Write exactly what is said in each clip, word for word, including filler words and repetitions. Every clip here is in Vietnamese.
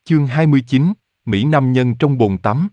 Chương hai mươi chín, Mỹ Nam nhân trong bồn tắm.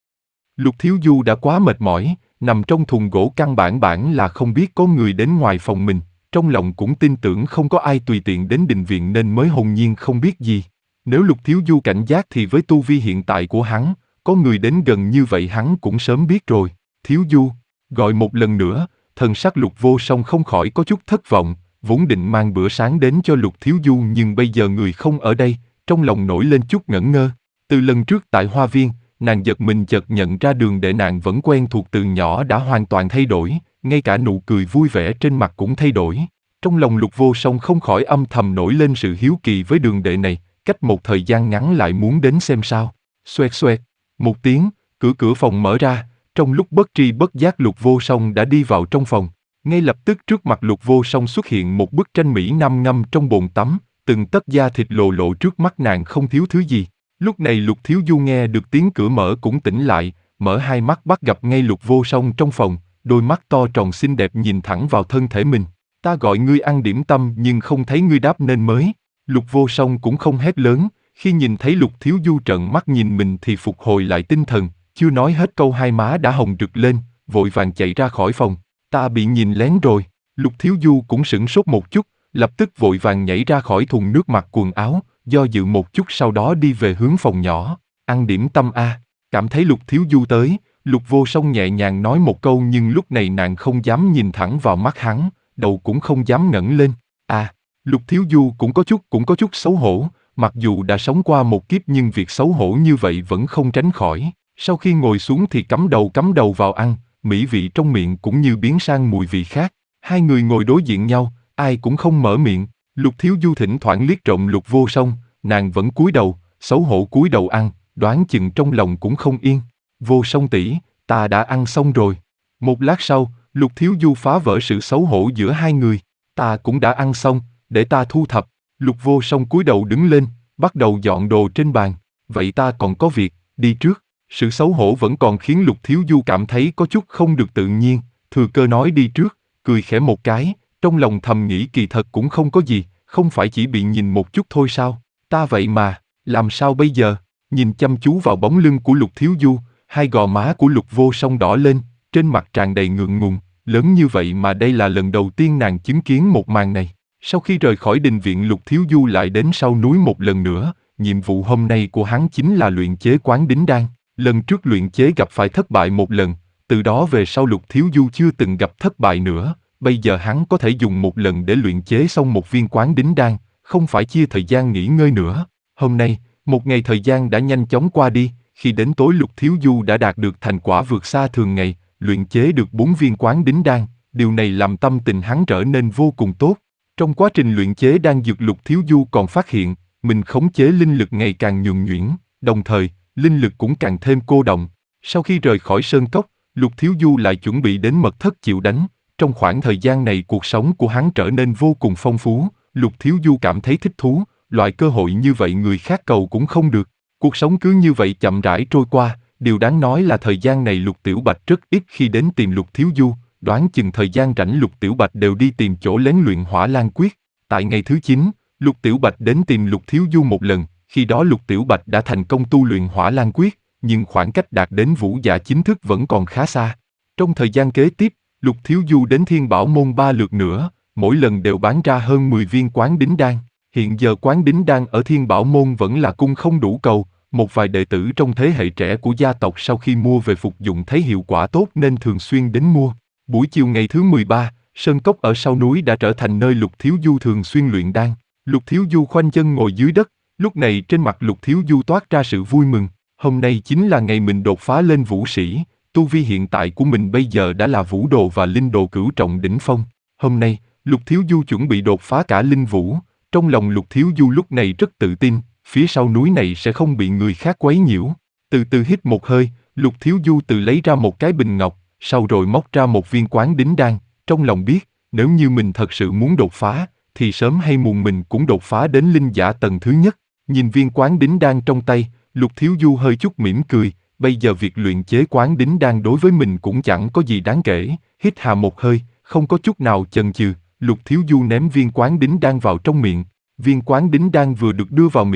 Lục Thiếu Du đã quá mệt mỏi, nằm trong thùng gỗ căn bản bản là không biết có người đến ngoài phòng mình, trong lòng cũng tin tưởng không có ai tùy tiện đến đình viện nên mới hồn nhiên không biết gì. Nếu Lục Thiếu Du cảnh giác thì với tu vi hiện tại của hắn, có người đến gần như vậy hắn cũng sớm biết rồi. Thiếu Du, gọi một lần nữa, thần sắc Lục Vô Song không khỏi có chút thất vọng, vốn định mang bữa sáng đến cho Lục Thiếu Du nhưng bây giờ người không ở đây, trong lòng nổi lên chút ngẩn ngơ. Từ lần trước tại Hoa Viên, nàng giật mình chợt nhận ra Đường Đệ nàng vẫn quen thuộc từ nhỏ đã hoàn toàn thay đổi, ngay cả nụ cười vui vẻ trên mặt cũng thay đổi. Trong lòng Lục Vô Song không khỏi âm thầm nổi lên sự hiếu kỳ với Đường Đệ này, cách một thời gian ngắn lại muốn đến xem sao. Xoẹt xoẹt, một tiếng, cửa cửa phòng mở ra, trong lúc bất tri bất giác Lục Vô Song đã đi vào trong phòng. Ngay lập tức trước mặt Lục Vô Song xuất hiện một bức tranh Mỹ Nam ngâm trong bồn tắm, từng tấc da thịt lộ lộ trước mắt nàng không thiếu thứ gì. Lúc này Lục Thiếu Du nghe được tiếng cửa mở cũng tỉnh lại, mở hai mắt bắt gặp ngay Lục Vô Song trong phòng, đôi mắt to tròn xinh đẹp nhìn thẳng vào thân thể mình. Ta gọi ngươi ăn điểm tâm nhưng không thấy ngươi đáp nên mới. Lục Vô Song cũng không hét lớn, khi nhìn thấy Lục Thiếu Du trợn mắt nhìn mình thì phục hồi lại tinh thần, chưa nói hết câu hai má đã hồng rực lên, vội vàng chạy ra khỏi phòng. Ta bị nhìn lén rồi. Lục Thiếu Du cũng sửng sốt một chút, lập tức vội vàng nhảy ra khỏi thùng nước mặc quần áo, do dự một chút sau đó đi về hướng phòng nhỏ. Ăn điểm tâm a. Cảm thấy Lục Thiếu Du tới, Lục Vô Song nhẹ nhàng nói một câu nhưng lúc này nàng không dám nhìn thẳng vào mắt hắn, đầu cũng không dám ngẩng lên. À, Lục Thiếu Du cũng có chút cũng có chút xấu hổ, mặc dù đã sống qua một kiếp nhưng việc xấu hổ như vậy vẫn không tránh khỏi. Sau khi ngồi xuống thì cắm đầu cắm đầu vào ăn, mỹ vị trong miệng cũng như biến sang mùi vị khác. Hai người ngồi đối diện nhau, ai cũng không mở miệng. Lục Thiếu Du thỉnh thoảng liếc trộm Lục Vô Song, nàng vẫn cúi đầu, xấu hổ cúi đầu ăn, đoán chừng trong lòng cũng không yên. Vô Song tỷ, ta đã ăn xong rồi. Một lát sau, Lục Thiếu Du phá vỡ sự xấu hổ giữa hai người. Ta cũng đã ăn xong, để ta thu thập. Lục Vô Song cúi đầu đứng lên, bắt đầu dọn đồ trên bàn. Vậy ta còn có việc, đi trước. Sự xấu hổ vẫn còn khiến Lục Thiếu Du cảm thấy có chút không được tự nhiên, thừa cơ nói đi trước, cười khẽ một cái, trong lòng thầm nghĩ kỳ thật cũng không có gì, không phải chỉ bị nhìn một chút thôi sao, ta vậy mà, làm sao bây giờ, nhìn chăm chú vào bóng lưng của Lục Thiếu Du, hai gò má của Lục Vô Song đỏ lên, trên mặt tràn đầy ngượng ngùng, lớn như vậy mà đây là lần đầu tiên nàng chứng kiến một màn này. Sau khi rời khỏi đình viện Lục Thiếu Du lại đến sau núi một lần nữa, nhiệm vụ hôm nay của hắn chính là luyện chế quán đính đan. Lần trước luyện chế gặp phải thất bại một lần, từ đó về sau Lục Thiếu Du chưa từng gặp thất bại nữa, bây giờ hắn có thể dùng một lần để luyện chế xong một viên quán đính đan, không phải chia thời gian nghỉ ngơi nữa. Hôm nay, một ngày thời gian đã nhanh chóng qua đi, khi đến tối Lục Thiếu Du đã đạt được thành quả vượt xa thường ngày, luyện chế được bốn viên quán đính đan, điều này làm tâm tình hắn trở nên vô cùng tốt. Trong quá trình luyện chế đan dược Lục Thiếu Du còn phát hiện, mình khống chế linh lực ngày càng nhuần nhuyễn, đồng thời, linh lực cũng càng thêm cô động. Sau khi rời khỏi sơn cốc, Lục Thiếu Du lại chuẩn bị đến mật thất chịu đánh. Trong khoảng thời gian này cuộc sống của hắn trở nên vô cùng phong phú, Lục Thiếu Du cảm thấy thích thú, loại cơ hội như vậy người khác cầu cũng không được. Cuộc sống cứ như vậy chậm rãi trôi qua, điều đáng nói là thời gian này Lục Tiểu Bạch rất ít khi đến tìm Lục Thiếu Du, đoán chừng thời gian rảnh Lục Tiểu Bạch đều đi tìm chỗ lén luyện Hỏa Lan Quyết. Tại ngày thứ chín, Lục Tiểu Bạch đến tìm Lục Thiếu Du một lần. Khi đó Lục Tiểu Bạch đã thành công tu luyện Hỏa Lan Quyết, nhưng khoảng cách đạt đến vũ giả chính thức vẫn còn khá xa. Trong thời gian kế tiếp, Lục Thiếu Du đến Thiên Bảo Môn ba lượt nữa, mỗi lần đều bán ra hơn mười viên quán đính đan. Hiện giờ quán đính đan ở Thiên Bảo Môn vẫn là cung không đủ cầu, một vài đệ tử trong thế hệ trẻ của gia tộc sau khi mua về phục dụng thấy hiệu quả tốt nên thường xuyên đến mua. Buổi chiều ngày thứ mười ba, sơn cốc ở sau núi đã trở thành nơi Lục Thiếu Du thường xuyên luyện đan. Lục Thiếu Du khoanh chân ngồi dưới đất. Lúc này trên mặt Lục Thiếu Du toát ra sự vui mừng, hôm nay chính là ngày mình đột phá lên vũ sĩ, tu vi hiện tại của mình bây giờ đã là vũ đồ và linh đồ cửu trọng đỉnh phong. Hôm nay, Lục Thiếu Du chuẩn bị đột phá cả linh vũ, trong lòng Lục Thiếu Du lúc này rất tự tin, phía sau núi này sẽ không bị người khác quấy nhiễu. Từ từ hít một hơi, Lục Thiếu Du tự lấy ra một cái bình ngọc, sau rồi móc ra một viên quán đính đan, trong lòng biết, nếu như mình thật sự muốn đột phá, thì sớm hay muộn mình cũng đột phá đến linh giả tầng thứ nhất. Nhìn viên quán đính đan trong tay, Lục Thiếu Du hơi chút mỉm cười, bây giờ việc luyện chế quán đính đan đối với mình cũng chẳng có gì đáng kể, hít hà một hơi, không có chút nào chần chừ, Lục Thiếu Du ném viên quán đính đan vào trong miệng, viên quán đính đan vừa được đưa vào miệng,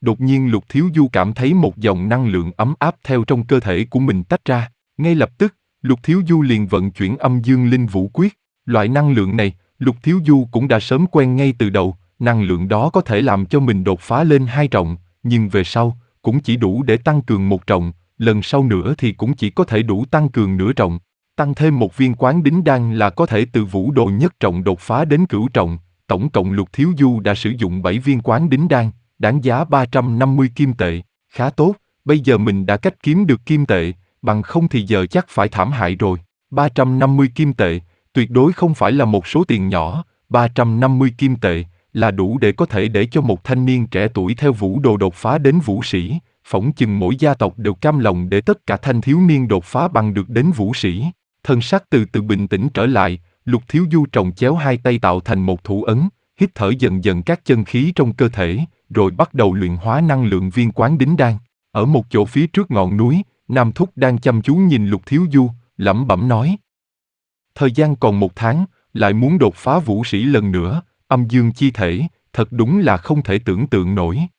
Đột nhiên Lục Thiếu Du cảm thấy một dòng năng lượng ấm áp theo trong cơ thể của mình tách ra. Ngay lập tức, Lục Thiếu Du liền vận chuyển âm dương linh vũ quyết. Loại năng lượng này, Lục Thiếu Du cũng đã sớm quen ngay từ đầu, năng lượng đó có thể làm cho mình đột phá lên hai trọng, nhưng về sau, cũng chỉ đủ để tăng cường một trọng, lần sau nữa thì cũng chỉ có thể đủ tăng cường nửa trọng. Tăng thêm một viên quán đính đan là có thể từ vũ đồ nhất trọng đột phá đến cửu trọng, tổng cộng Lục Thiếu Du đã sử dụng bảy viên quán đính đan, đáng giá ba trăm năm mươi kim tệ, khá tốt, bây giờ mình đã cách kiếm được kim tệ, bằng không thì giờ chắc phải thảm hại rồi. ba trăm năm mươi kim tệ, tuyệt đối không phải là một số tiền nhỏ, ba trăm năm mươi kim tệ là đủ để có thể để cho một thanh niên trẻ tuổi theo vũ đồ đột phá đến vũ sĩ, phỏng chừng mỗi gia tộc đều cam lòng để tất cả thanh thiếu niên đột phá bằng được đến vũ sĩ. Thân sắc từ từ bình tĩnh trở lại, Lục Thiếu Du trồng chéo hai tay tạo thành một thủ ấn, hít thở dần dần các chân khí trong cơ thể, rồi bắt đầu luyện hóa năng lượng viên quán đính đan. Ở một chỗ phía trước ngọn núi, Nam Thúc đang chăm chú nhìn Lục Thiếu Du, lẩm bẩm nói. Thời gian còn một tháng, lại muốn đột phá vũ sĩ lần nữa, âm dương chi thể, thật đúng là không thể tưởng tượng nổi.